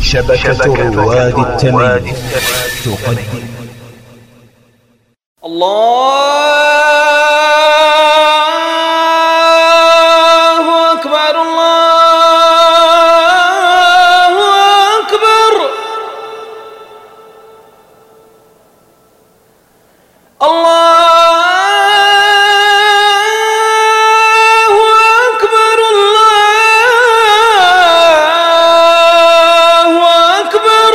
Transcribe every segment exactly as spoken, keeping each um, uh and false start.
شبكة رواد التمييز تقدم الله أكبر الله أكبر الله أكبر الله أكبر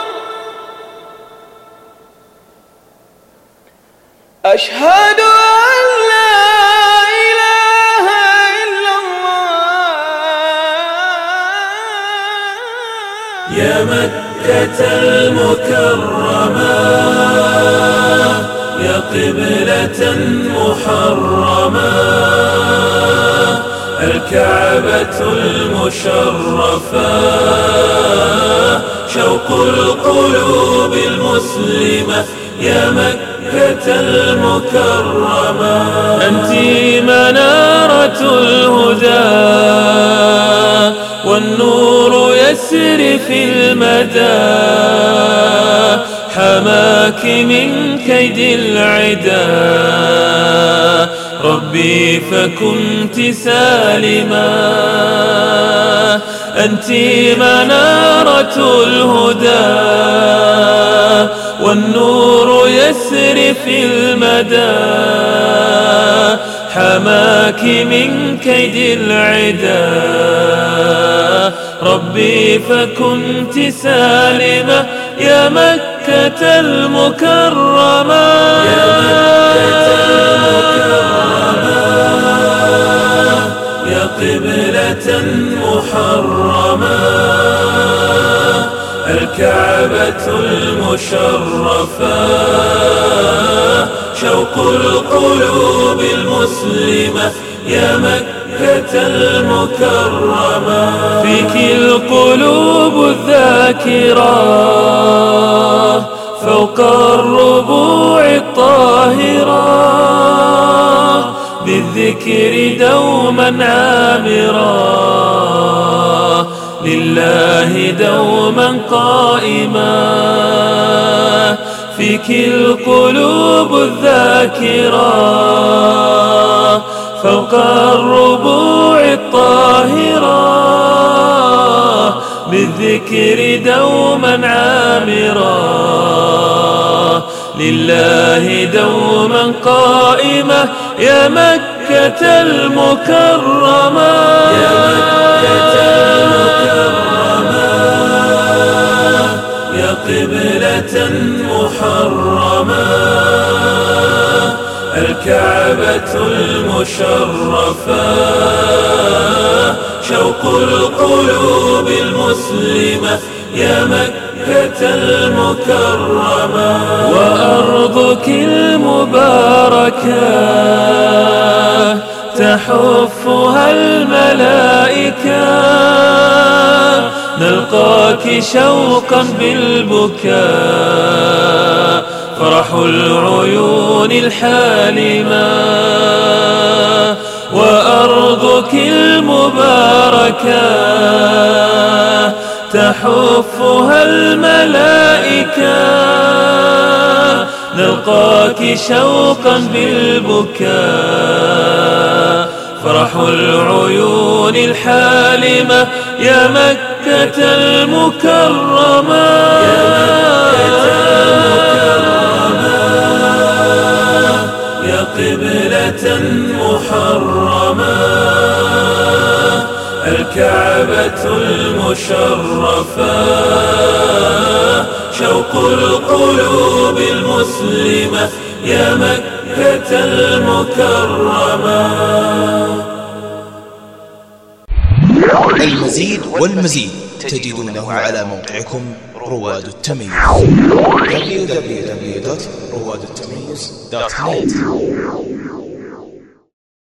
أشهد أن لا إله إلا الله. يا مكة المكرمة يا قبلة محرمة الكعبة المشرفة شوق القلوب المسلمة يا مكة المكرمة أنت منارة الهدى والنور يسري في المدى حماك من كيد العدا ربي فكنت سالما أنت منارة الهدى والنور يسري في المدى حماك من كيد العدا ربي فكنت سالمة يا مكة المكرمة يا مكة المكرمة يا قبلة محرمة الكعبة المشرفة شوق القلوب المسلمة يا مكة المكرمة فيك القلوب الذاكرة فوق الربوع الطاهرة بالذكر دوما عامرا لله دوما قائما فيك القلوب الذاكرة فوق الربوع الطاهرة بالذكر دوما عامرا لله دوما قائمة يا مكة المكرمة يا مكة المكرمة يا قبلة محرمة الكعبة المشرفة شوق القلوب المسلمة يا مكة المكرمة وأرضك المباركة تحفها الملائكة نلقاك شوقا بالبكاء فرح العيون الحالمة وأرضك المباركة تحفها الملائكة نلقاك شوقا بالبكاء فرح العيون الحالمة يا مكة المكرمة يا مكة المكرمة يا قبلة محرمة الكعبة المشرفة شوق القلوب المسلمة يا مكة المكرمة. المزيد والمزيد تجدونه على موقعكم رواد التمييز دبليو دبليو دبليو دوت رواد التمييز دوت نت.